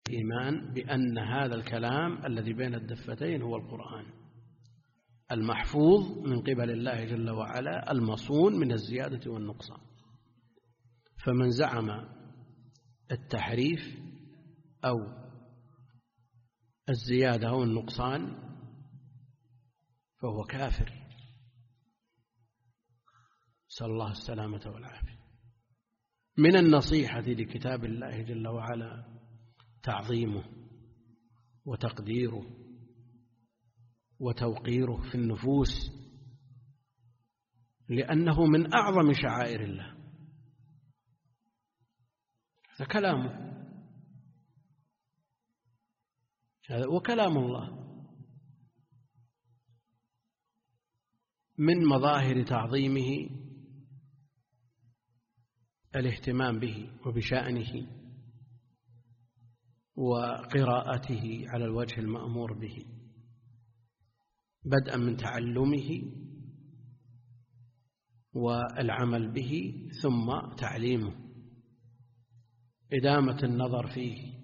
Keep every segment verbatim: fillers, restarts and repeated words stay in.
الإيمان بأن هذا الكلام الذي بين الدفتين هو القرآن المحفوظ من قبل الله جل وعلا المصون من الزيادة والنقصان. فمن زعم التحريف أو الزيادة أو النقصان فهو كافر، نسأل الله السلامة والعافية. من النصيحة لكتاب الله جل وعلا تعظيمه وتقديره وتوقيره في النفوس، لأنه من أعظم شعائر الله. هذا كلامه، هذا وكلام الله. من مظاهر تعظيمه الاهتمام به وبشأنه وقراءته على الوجه المأمور به، بدءا من تعلمه والعمل به ثم تعليمه، إدامة النظر فيه.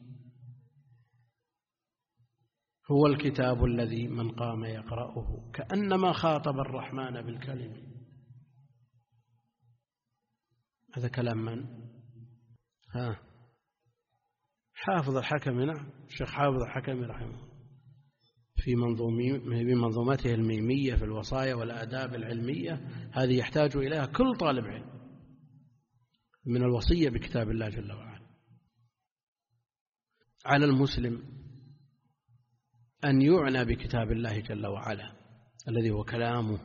هو الكتاب الذي من قام يقرأه كأنما خاطب الرحمن بالكلم. هذا كلام من؟ ها حافظ الحكمي. نعم، الشيخ حافظ الحكمي رحمه الله في منظومته الميمية في الوصايا والآداب العلمية، هذه يحتاج إليها كل طالب علم، من الوصية بكتاب الله جل وعلا. على المسلم أن يعنى بكتاب الله جل وعلا الذي هو كلامه.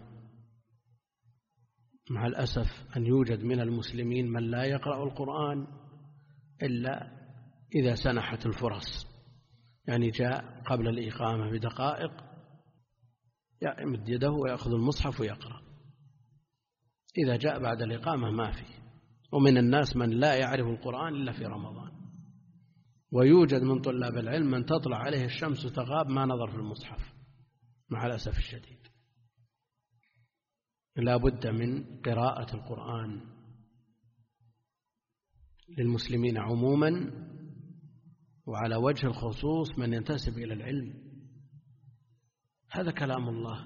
مع الأسف أن يوجد من المسلمين من لا يقرأ القرآن إلا إذا سنحت الفرص، يعني جاء قبل الإقامة بدقائق يمد يده ويأخذ المصحف ويقرأ، إذا جاء بعد الإقامة ما فيه. ومن الناس من لا يعرف القرآن إلا في رمضان، ويوجد من طلاب العلم من تطلع عليه الشمس تغاب ما نظر في المصحف، مع الأسف الشديد. لا بد من قراءة القرآن للمسلمين عموما، وعلى وجه الخصوص من ينتسب إلى العلم. هذا كلام الله.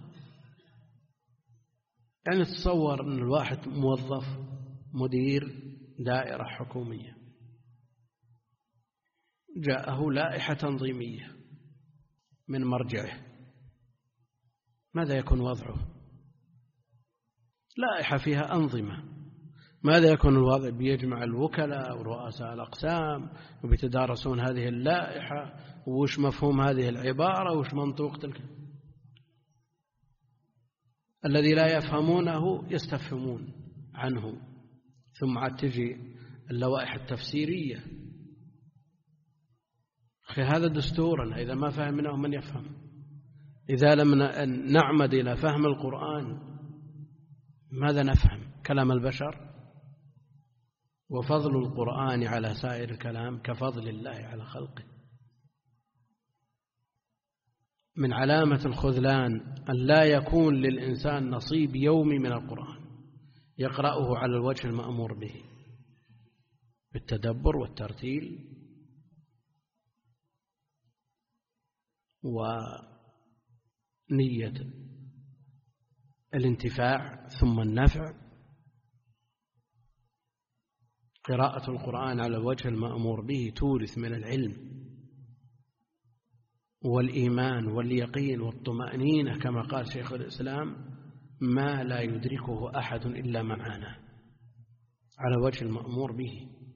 يعني تصور أن الواحد موظف مدير دائرة حكومية، جاءه لائحة تنظيمية من مرجعه، ماذا يكون وضعه؟ لائحة فيها أنظمة، ماذا يكون الوضع؟ بيجمع الوكلاء ورؤساء الأقسام وبيتدارسون هذه اللائحة، وش مفهوم هذه العبارة وش منطوق تلك. الذي لا يفهمونه يستفهمون عنه، ثم عاد تجي اللوائح التفسيرية. أخي هذا دستورا، إذا ما فهمناه من يفهم؟ إذا لم نعمد إلى فهم القرآن ماذا نفهم؟ كلام البشر. وفضل القرآن على سائر الكلام كفضل الله على خلقه. من علامة الخذلان أن لا يكون للإنسان نصيب يومي من القرآن يقرأه على الوجه المأمور به بالتدبر والترتيل ونية الانتفاع ثم النفع. قراءة القرآن على الوجه المأمور به تورث من العلم والإيمان واليقين والطمأنينة، كما قال شيخ الإسلام: ما لا يدركه أحد إلا من عاناه، على الوجه المأمور به.